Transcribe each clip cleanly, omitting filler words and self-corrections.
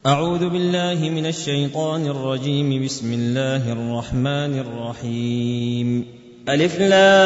أعوذ بالله من الشيطان الرجيم. بسم الله الرحمن الرحيم. ألف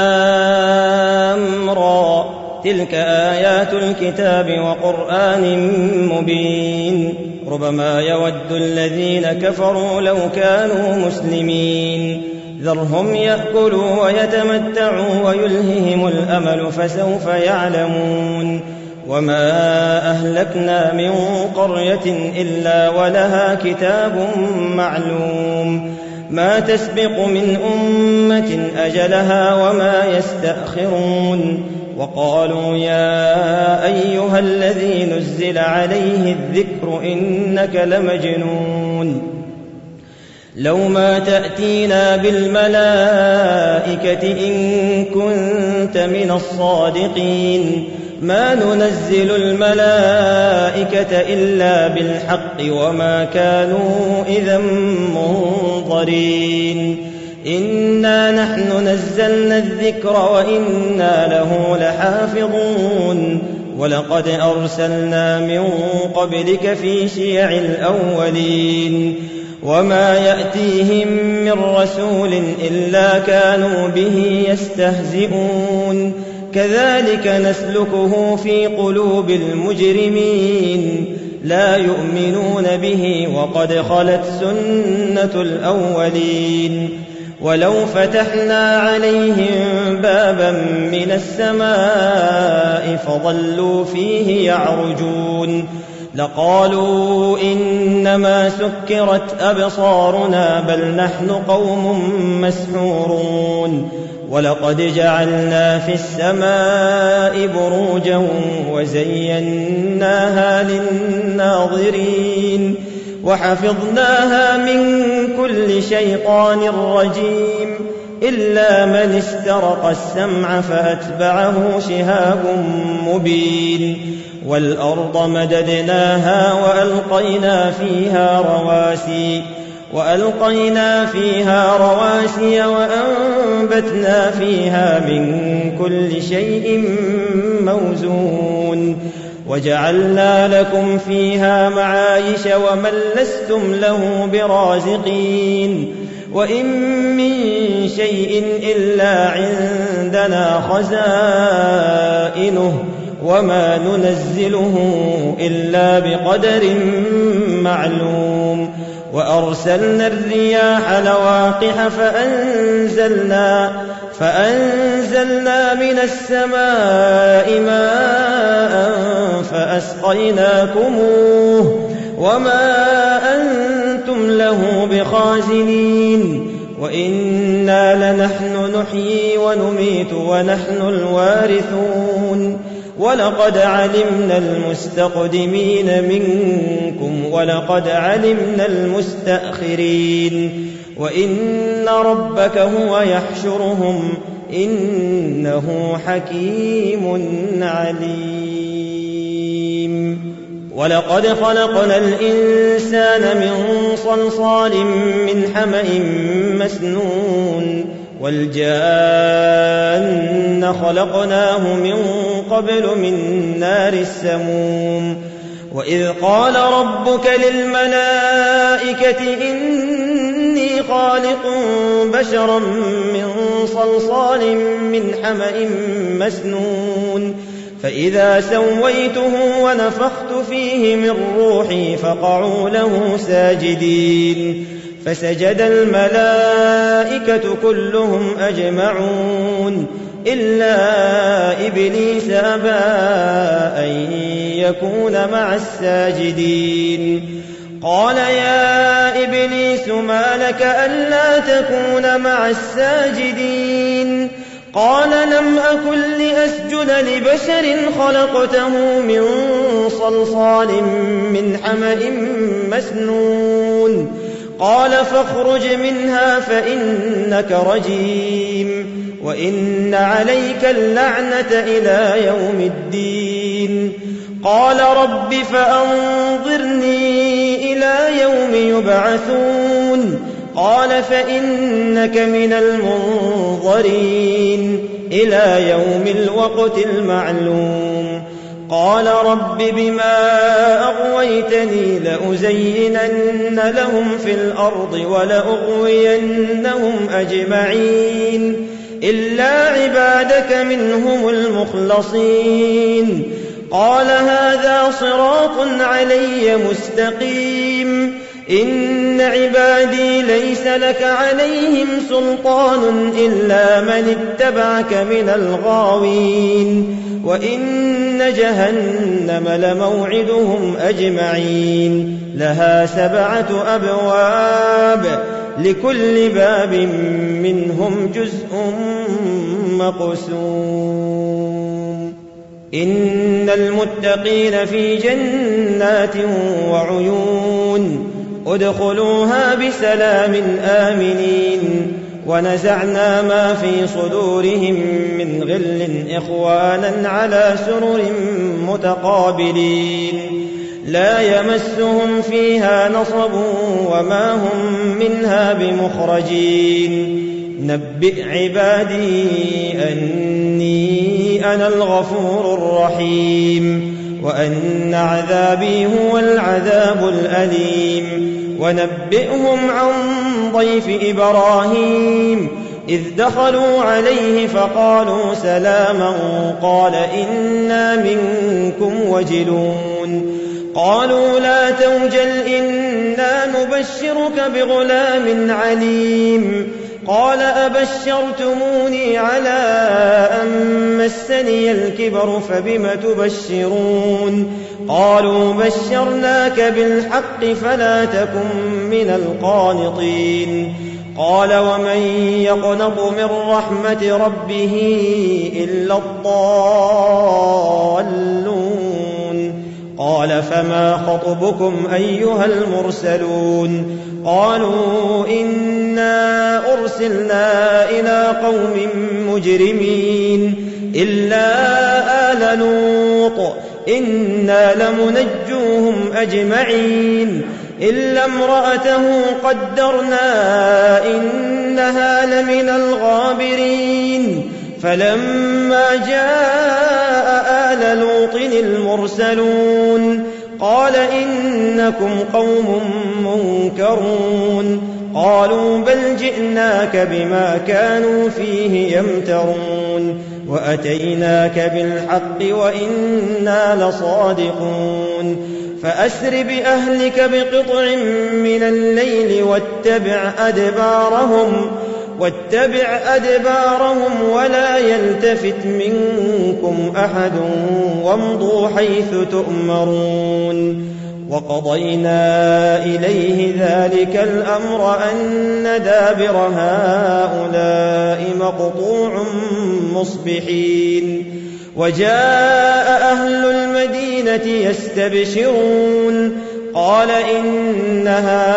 لام را، تلك آيات الكتاب وقرآن مبين. ربما يود الذين كفروا لو كانوا مسلمين. ذرهم يأكلوا ويتمتعوا ويلههم الأمل فسوف يعلمون. وما أهلكنا من قرية إلا ولها كتاب معلوم، ما تسبق من أمة أجلها وما يستأخرون. وقالوا يا أيها الذي نزل عليه الذكر إنك لمجنون، لو ما تأتينا بالملائكة إن كنت من الصادقين. ما ننزل الملائكة إلا بالحق وما كانوا إذا منظرين. إنا نحن نزلنا الذكر وإنا له لحافظون. ولقد أرسلنا من قبلك في شيع الأولين، وما يأتيهم من رسول إلا كانوا به يستهزئون. كذلك نسلكه في قلوب المجرمين، لا يؤمنون به وقد خلت سنة الأولين. ولو فتحنا عليهم بابا من السماء فظلوا فيه يعرجون لقالوا إنما سكرت أبصارنا بل نحن قوم مسحورون. ولقد جعلنا في السماء بروجا وزيناها للناظرين وحفظناها من كل شيطان رجيم إلا من استرق السمع فأتبعه شهاب مبين. والأرض مددناها وألقينا فيها رواسي وأنبتنا فيها من كل شيء موزون. وجعلنا لكم فيها معايش ومن لستم له برازقين. وإن من شيء إلا عندنا خزائنه وما ننزله إلا بقدر معلوم. وأرسلنا الرياح لواقح فأنزلنا من السماء ماء فأسقيناكموه وما أنتم له بخازنين. وإنا لنحن نحيي ونميت ونحن الوارثون. ولقد علمنا المستقدمين منكم ولقد علمنا المستأخرين. وإن ربك هو يحشرهم إنه حكيم عليم. ولقد خلقنا الإنسان من صلصال من حمأ مسنون. والجان خلقناه من قبل من نار السموم. وإذ قال ربك للملائكة إني خالق بشرا من صلصال من حمأ مسنون. فإذا سويته ونفخت فيه من روحي فقعوا له ساجدين. فسجد الملائكة كلهم أجمعون إلا إبليس أبى أن يكون مع الساجدين. قال يا إبليس ما لك ألا تكون مع الساجدين؟ قال لم أكن لأسجد لبشر خلقته من صلصال من حمأ مسنون. قال فاخرج منها فإنك رجيم وإن عليك اللعنة إلى يوم الدين. قال رب فأنظرني إلى يوم يبعثون. قال فإنك من المنظرين إلى يوم الوقت المعلوم. قال رب بما أغويتني لأزينن لهم في الأرض ولأغوينهم أجمعين إلا عبادك منهم المخلصين قال هذا صراط علي مستقيم إن عبادي ليس لك عليهم سلطان إلا من اتبعك من الغاوين وإن جهنم لموعدهم أجمعين لها 7 أبواب لكل باب منهم جزء مقسوم إن المتقين في جنات وعيون ادخلوها بسلام آمنين ونزعنا ما في صدورهم من غل إخوانا على سرر متقابلين لا يمسهم فيها نصب وما هم منها بمخرجين نبئ عبادي أني أنا الغفور الرحيم وأن عذابي هو العذاب الأليم ونبئهم عن ضيف إبراهيم إذ دخلوا عليه فقالوا سلاما قال إنا منكم وجلون قالوا لا توجل إنا نبشرك بغلام عليم قال أبشرتموني على أن مسني الكبر فبم تبشرون قالوا بشرناك بالحق فلا تكن من القانطين قال ومن يقنط من رحمة ربه إلا الضالون قال فما خطبكم أيها المرسلون قالوا إنا أرسلنا إلى قوم مجرمين إلا آل لوط إنا لمنجوهم أجمعين إلا امرأته قدرنا إنها لمن الغابرين فلما جاء آل لوط المرسلون قال إنكم قوم منكرون قالوا بل جئناك بما كانوا فيه يمترون وأتيناك بالحق وإنا لصادقون فأسر بأهلك بقطع من الليل واتبع أدبارهم ولا يلتفت منكم أحد وامضوا حيث تؤمرون وقضينا إليه ذلك الأمر أن دابر هؤلاء مقطوع مصبحين وجاء أهل المدينة يستبشرون قال إن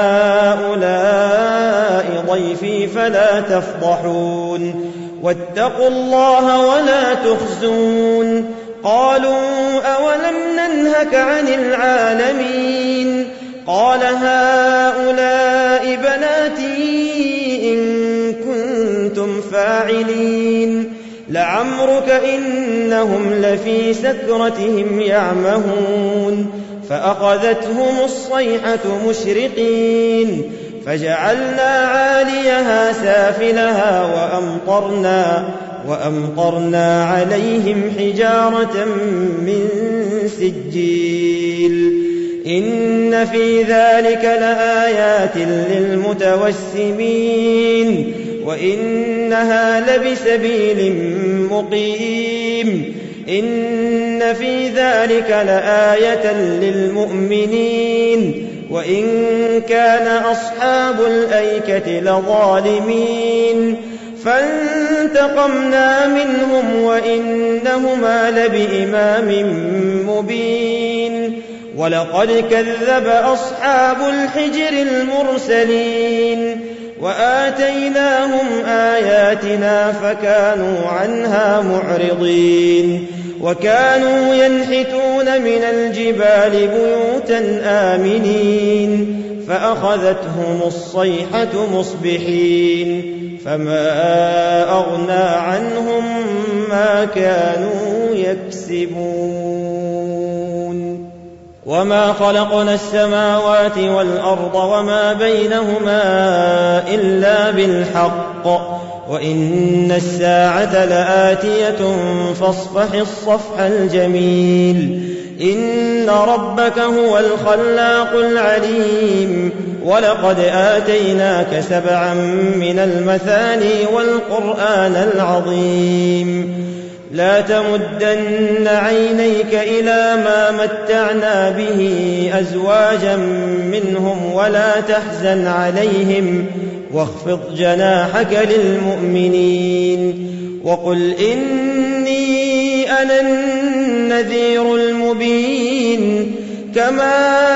هؤلاء ضيفي فلا تفضحون واتقوا الله ولا تخزون قالوا أولم ننهك عن العالمين قال هؤلاء بناتي إن كنتم فاعلين لعمرك إنهم لفي سكرتهم يعمهون فأخذتهم الصيحة مشرقين فجعلنا عاليها سافلها وأمطرنا عليهم حجارة من سجيل إن في ذلك لآيات للمتوسمين وإنها لبسبيل مقيم إن في ذلك لآية للمؤمنين وإن كان أصحاب الأيكة لظالمين فانتقمنا منهم وإنهما لبإمام مبين ولقد كذب أصحاب الحجر المرسلين وآتيناهم آياتنا فكانوا عنها معرضين وكانوا ينحتون من الجبال بيوتا آمنين فأخذتهم الصيحة مصبحين فما أغنى عنهم ما كانوا يكسبون وما خلقنا السماوات والأرض وما بينهما إلا بالحق وإن الساعة لآتية فاصفح الصفح الجميل إن ربك هو الخلاق العليم ولقد آتيناك 7 من المثاني والقرآن العظيم لا تمدن عينيك إلى ما متعنا به أزواجا منهم ولا تحزن عليهم واخفض جناحك للمؤمنين وقل إني أنا النذير المبين كما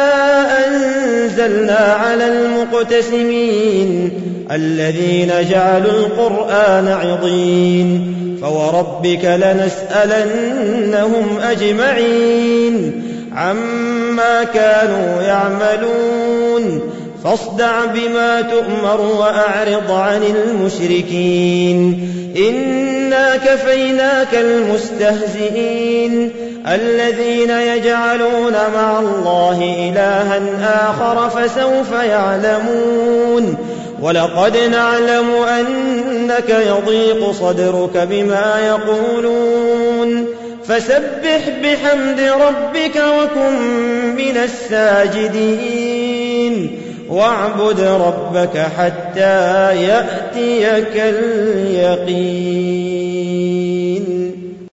أنزلنا على المقتسمين الذين جعلوا القرآن عضين فوربك لنسألنهم أجمعين عما كانوا يعملون فاصدع بما تؤمر وأعرض عن المشركين إنا كفيناك المستهزئين الذين يجعلون مع الله إلها آخر فسوف يعلمون ولقد نعلم أنك يضيق صدرك بما يقولون فسبح بحمد ربك وكن من الساجدين واعبد ربك حتى يأتيك اليقين.